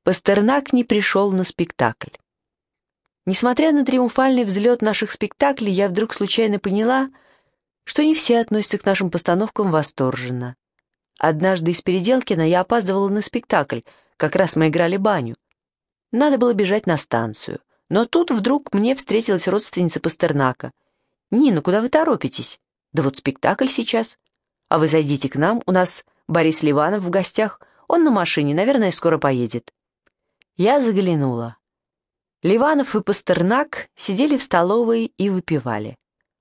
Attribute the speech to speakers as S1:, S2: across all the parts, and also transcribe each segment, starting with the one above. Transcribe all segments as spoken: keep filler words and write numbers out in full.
S1: Пастернак не пришел на спектакль. Несмотря на триумфальный взлет наших спектаклей, я вдруг случайно поняла, что не все относятся к нашим постановкам восторженно. Однажды из Переделкина я опаздывала на спектакль, как раз мы играли баню. Надо было бежать на станцию, но тут вдруг мне встретилась родственница Пастернака. «Нина, куда вы торопитесь? Да вот спектакль сейчас. А вы зайдите к нам, у нас Борис Ливанов в гостях, он на машине, наверное, скоро поедет». Я заглянула. Ливанов и Пастернак сидели в столовой и выпивали.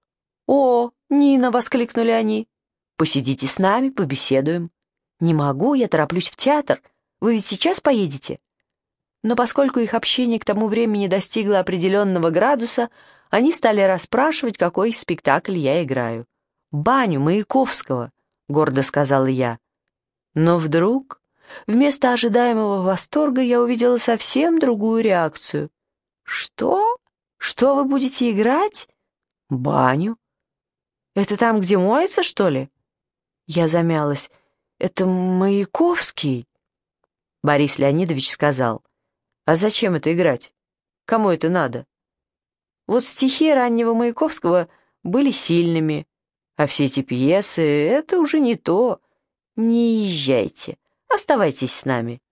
S1: «О, Нина!» — воскликнули они. «Посидите с нами, побеседуем». «Не могу, я тороплюсь в театр. Вы ведь сейчас поедете?» Но поскольку их общение к тому времени достигло определенного градуса, они стали расспрашивать, какой спектакль я играю. «Баню Маяковского», — гордо сказала я. Но вдруг, вместо ожидаемого восторга, я увидела совсем другую реакцию. «Что? Что вы будете играть? Баню? Это там, где моется, что ли?» Я замялась. «Это Маяковский?» Борис Леонидович сказал: «А зачем это играть? Кому это надо? Вот стихи раннего Маяковского были сильными, а все эти пьесы — это уже не то. Не езжайте, оставайтесь с нами».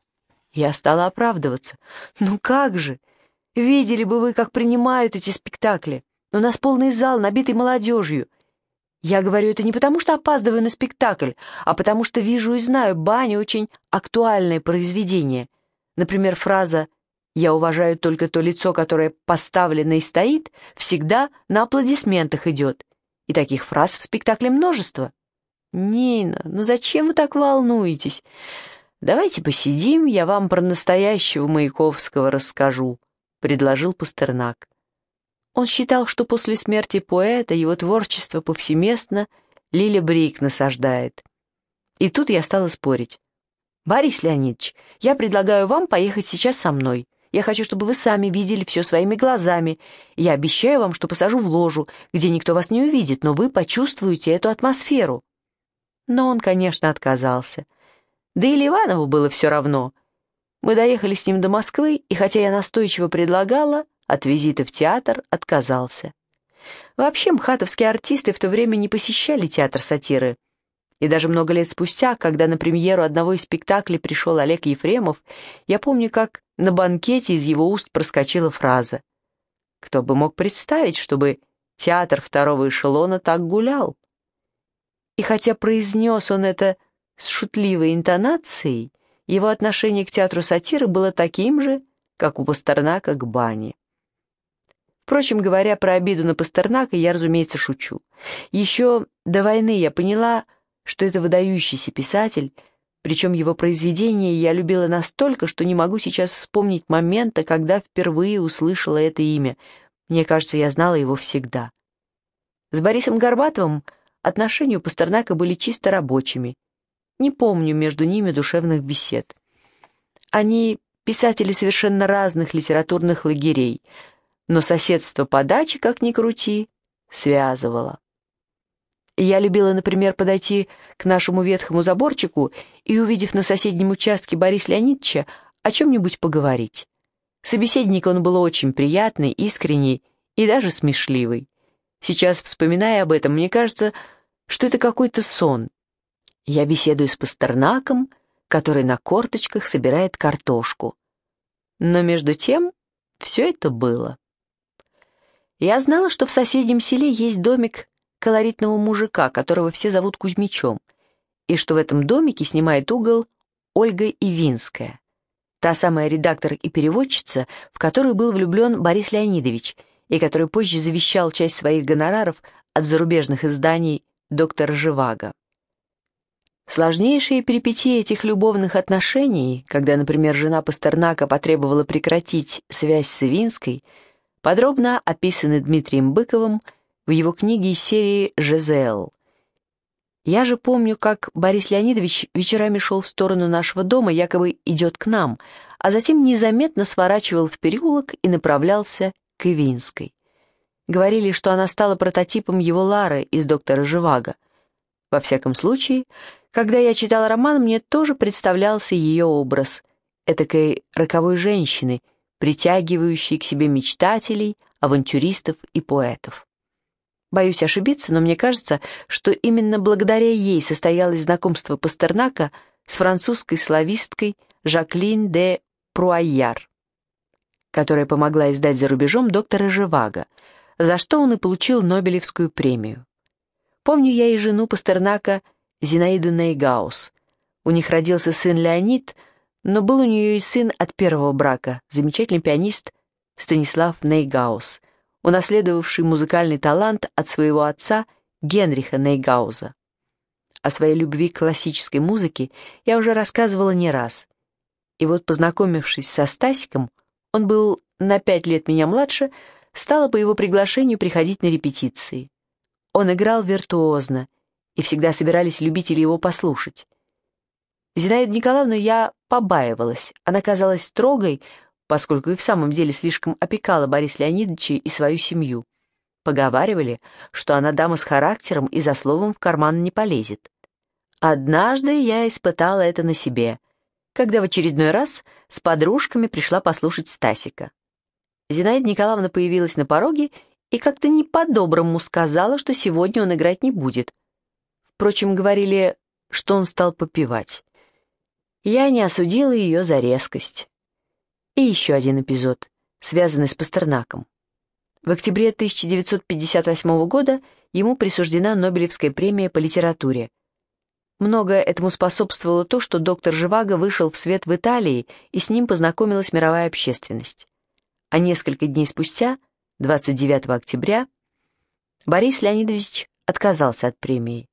S1: Я стала оправдываться. «Ну как же? Видели бы вы, как принимают эти спектакли. У нас полный зал, набитый молодежью. Я говорю это не потому, что опаздываю на спектакль, а потому что вижу и знаю, баня очень актуальное произведение. Например, фраза «Я уважаю только то лицо, которое поставлено и стоит», всегда на аплодисментах идет. И таких фраз в спектакле множество. «Нина, ну зачем вы так волнуетесь? Давайте посидим, я вам про настоящего Маяковского расскажу», — предложил Пастернак. Он считал, что после смерти поэта его творчество повсеместно Лиля Брик насаждает. И тут я стала спорить. «Борис Леонидович, я предлагаю вам поехать сейчас со мной. Я хочу, чтобы вы сами видели все своими глазами. Я обещаю вам, что посажу в ложу, где никто вас не увидит, но вы почувствуете эту атмосферу». Но он, конечно, отказался. Да и Ливанову было все равно. Мы доехали с ним до Москвы, и хотя я настойчиво предлагала, от визита в театр отказался. Вообще, мхатовские артисты в то время не посещали театр сатиры. И даже много лет спустя, когда на премьеру одного из спектаклей пришел Олег Ефремов, я помню, как на банкете из его уст проскочила фраза: «Кто бы мог представить, чтобы театр второго эшелона так гулял?» И хотя произнес он это с шутливой интонацией, его отношение к театру сатиры было таким же, как у Пастернака к бане. Впрочем, говоря про обиду на Пастернака, я, разумеется, шучу. Еще до войны я поняла, что это выдающийся писатель, причем его произведения я любила настолько, что не могу сейчас вспомнить момента, когда впервые услышала это имя. Мне кажется, я знала его всегда. С Борисом Горбатовым отношения у Пастернака были чисто рабочими. Не помню между ними душевных бесед. Они писатели совершенно разных литературных лагерей, но соседство по даче, как ни крути, связывало. Я любила, например, подойти к нашему ветхому заборчику и, увидев на соседнем участке Бориса Леонидовича, о чем-нибудь поговорить. Собеседник он был очень приятный, искренний и даже смешливый. Сейчас, вспоминая об этом, мне кажется, что это какой-то сон. Я беседую с Пастернаком, который на корточках собирает картошку. Но между тем все это было. Я знала, что в соседнем селе есть домик колоритного мужика, которого все зовут Кузьмичом, и что в этом домике снимает угол Ольга Ивинская, та самая редактор и переводчица, в которую был влюблен Борис Леонидович, и который позже завещал часть своих гонораров от зарубежных изданий доктора Живаго. Сложнейшие перипетии этих любовных отношений, когда, например, жена Пастернака потребовала прекратить связь с Ивинской, подробно описаны Дмитрием Быковым в его книге из серии «Жизель». Я же помню, как Борис Леонидович вечерами шел в сторону нашего дома, якобы идет к нам, а затем незаметно сворачивал в переулок и направлялся к Ивинской. Говорили, что она стала прототипом его Лары из «Доктора Живаго». Во всяком случае, когда я читала роман, мне тоже представлялся ее образ. этакой роковой женщины, притягивающей к себе мечтателей, авантюристов и поэтов. Боюсь ошибиться, но мне кажется, что именно благодаря ей состоялось знакомство Пастернака с французской слависткой Жаклин де Пруайяр, которая помогла издать за рубежом доктора Живаго, за что он и получил Нобелевскую премию. Помню я и жену Пастернака Зинаиду Нейгаус. У них родился сын Леонид, но был у нее и сын от первого брака, замечательный пианист Станислав Нейгаус, унаследовавший музыкальный талант от своего отца Генриха Нейгауза. О своей любви к классической музыке я уже рассказывала не раз. И вот, познакомившись со Стасиком, он был на пять лет меня младше, стала по его приглашению приходить на репетиции. Он играл виртуозно, и всегда собирались любители его послушать. Зинаиду Николаевну я побаивалась, она казалась строгой, поскольку и в самом деле слишком опекала Бориса Леонидовича и свою семью. Поговаривали, что она дама с характером и за словом в карман не полезет. Однажды я испытала это на себе, когда в очередной раз с подружками пришла послушать Стасика. Зинаида Николаевна появилась на пороге и как-то не по-доброму сказала, что сегодня он играть не будет. Впрочем, говорили, что он стал попевать. Я не осудила ее за резкость. И еще один эпизод, связанный с Пастернаком. В октябре тысяча девятьсот пятьдесят восьмого года ему присуждена Нобелевская премия по литературе. Многое этому способствовало то, что доктор Живаго вышел в свет в Италии, и с ним познакомилась мировая общественность. А несколько дней спустя, двадцать девятого октября, Борис Леонидович отказался от премии.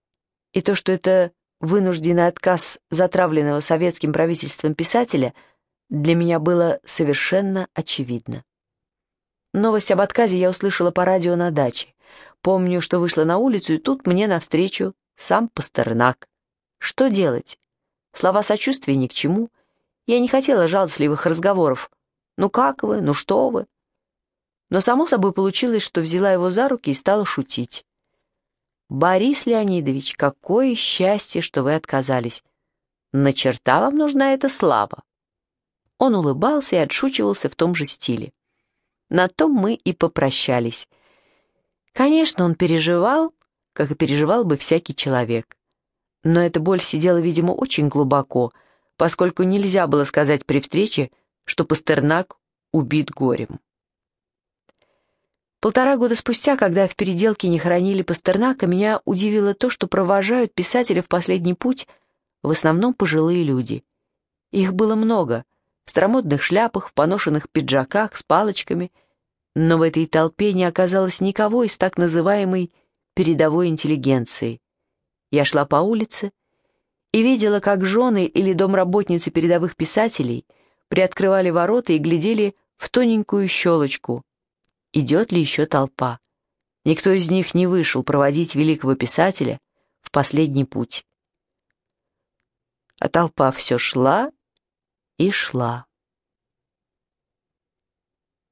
S1: И то, что это вынужденный отказ затравленного советским правительством писателя, для меня было совершенно очевидно. Новость об отказе я услышала по радио на даче. Помню, что вышла на улицу, и тут мне навстречу сам Пастернак. Что делать? Слова сочувствия ни к чему. Я не хотела жалостливых разговоров. «Ну как вы? Ну что вы?» Но само собой получилось, что взяла его за руки и стала шутить. «Борис Леонидович, какое счастье, что вы отказались! На черта вам нужна эта слава!» Он улыбался и отшучивался в том же стиле. На том мы и попрощались. Конечно, он переживал, как и переживал бы всякий человек. Но эта боль сидела, видимо, очень глубоко, поскольку нельзя было сказать при встрече, что Пастернак убит горем. Полтора года спустя, когда в Переделке не хоронили Пастернака, меня удивило то, что провожают писателя в последний путь в основном пожилые люди. Их было много, в старомодных шляпах, в поношенных пиджаках, с палочками, но в этой толпе не оказалось никого из так называемой передовой интеллигенции. Я шла по улице и видела, как жены или домработницы передовых писателей приоткрывали ворота и глядели в тоненькую щелочку, идет ли еще толпа. Никто из них не вышел проводить великого писателя в последний путь. А толпа все шла и шла.